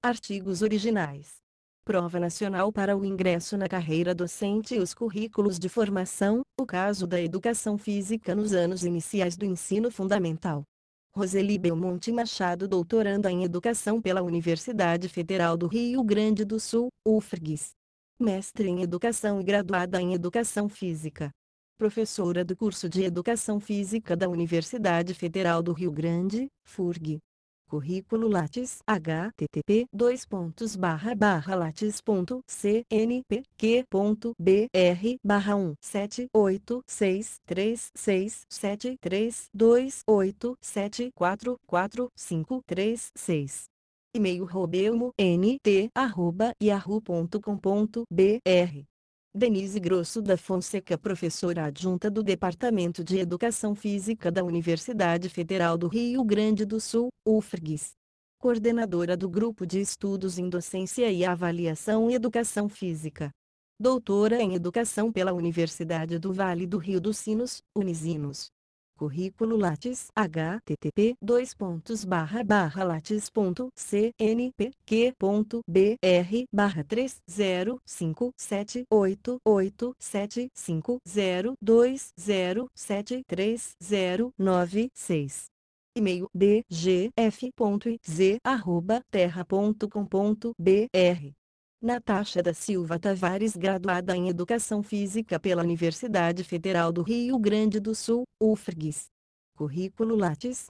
Artigos originais. Prova Nacional para o ingresso na carreira docente e os currículos de formação, o caso da educação física nos anos iniciais do ensino fundamental. Roseli Belmonte Machado, doutoranda em Educação pela Universidade Federal do Rio Grande do Sul, UFRGS. Mestre em Educação e graduada em Educação Física. Professora do curso de Educação Física da Universidade Federal do Rio Grande, FURG. Currículo Lattes http://lattes.cnpq.br/178636728744536. E-mail robelmo.nt@yahoo.com.br. Denise Grosso da Fonseca, professora adjunta do Departamento de Educação Física da Universidade Federal do Rio Grande do Sul, UFRGS. Coordenadora do Grupo de Estudos em Docência e Avaliação Educação Física. Doutora em Educação pela Universidade do Vale do Rio dos Sinos, Unisinos. Currículo Lattes http://lattes.cnpq.br/3057820730996. E-mail dgf.iz@terra.com.br. Natasha da Silva Tavares, graduada em Educação Física pela Universidade Federal do Rio Grande do Sul, UFRGS. Currículo Lattes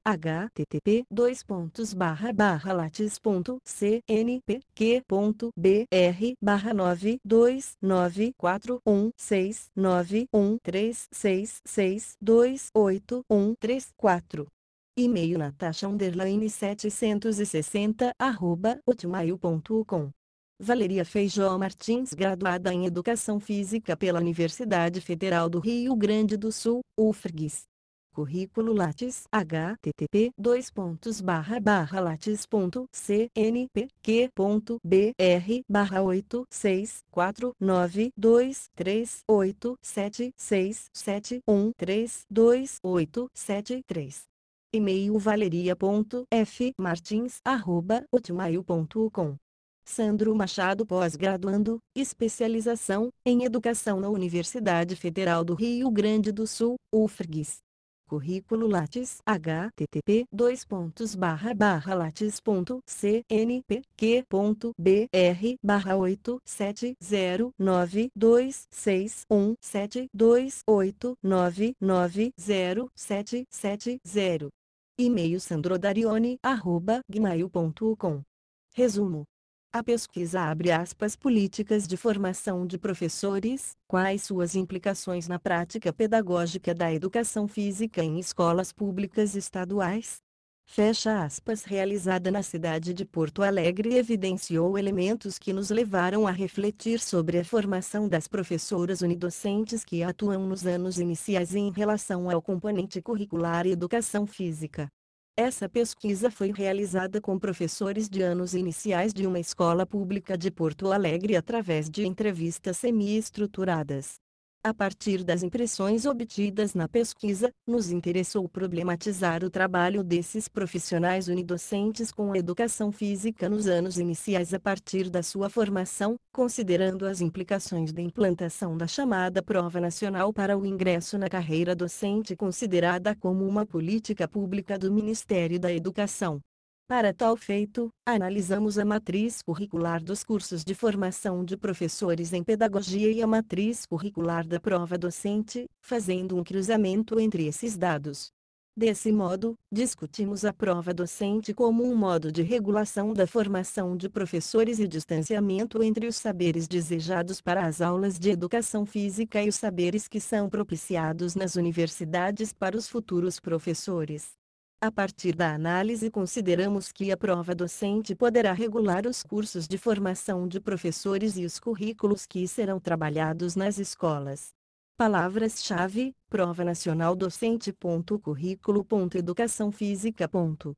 http://lattes.cnpq.br/9294166628134. E-mail natasha_760@hotmail.com. Valeria Feijó Martins, graduada em Educação Física pela Universidade Federal do Rio Grande do Sul, UFRGS. Currículo Lattes http://lattes.cnpq.br/86492386771328773. E-mail valeria.fmartins@hotmail.com. Sandro Machado, pós-graduando, especialização em Educação na Universidade Federal do Rio Grande do Sul, UFRGS. Currículo Lattes http://cnpq.br/870926289907770. E-mail sandrodarione@gmail.com. Resumo. A pesquisa abre aspas políticas de formação de professores, quais suas implicações na prática pedagógica da educação física em escolas públicas estaduais. Fecha aspas, realizada na cidade de Porto Alegre, evidenciou elementos que nos levaram a refletir sobre a formação das professoras unidocentes que atuam nos anos iniciais em relação ao componente curricular e educação física. Essa pesquisa foi realizada com professores de anos iniciais de uma escola pública de Porto Alegre através de entrevistas semi-estruturadas. A partir das impressões obtidas na pesquisa, nos interessou problematizar o trabalho desses profissionais unidocentes com a educação física nos anos iniciais a partir da sua formação, considerando as implicações da implantação da chamada Prova Nacional para o ingresso na carreira docente, considerada como uma política pública do Ministério da Educação. Para tal feito, analisamos a matriz curricular dos cursos de formação de professores em pedagogia e a matriz curricular da prova docente, fazendo um cruzamento entre esses dados. Desse modo, discutimos a prova docente como um modo de regulação da formação de professores e distanciamento entre os saberes desejados para as aulas de educação física e os saberes que são propiciados nas universidades para os futuros professores. A partir da análise, consideramos que a prova docente poderá regular os cursos de formação de professores e os currículos que serão trabalhados nas escolas. Palavras-chave: Prova Nacional Docente. Currículo. Educação Física.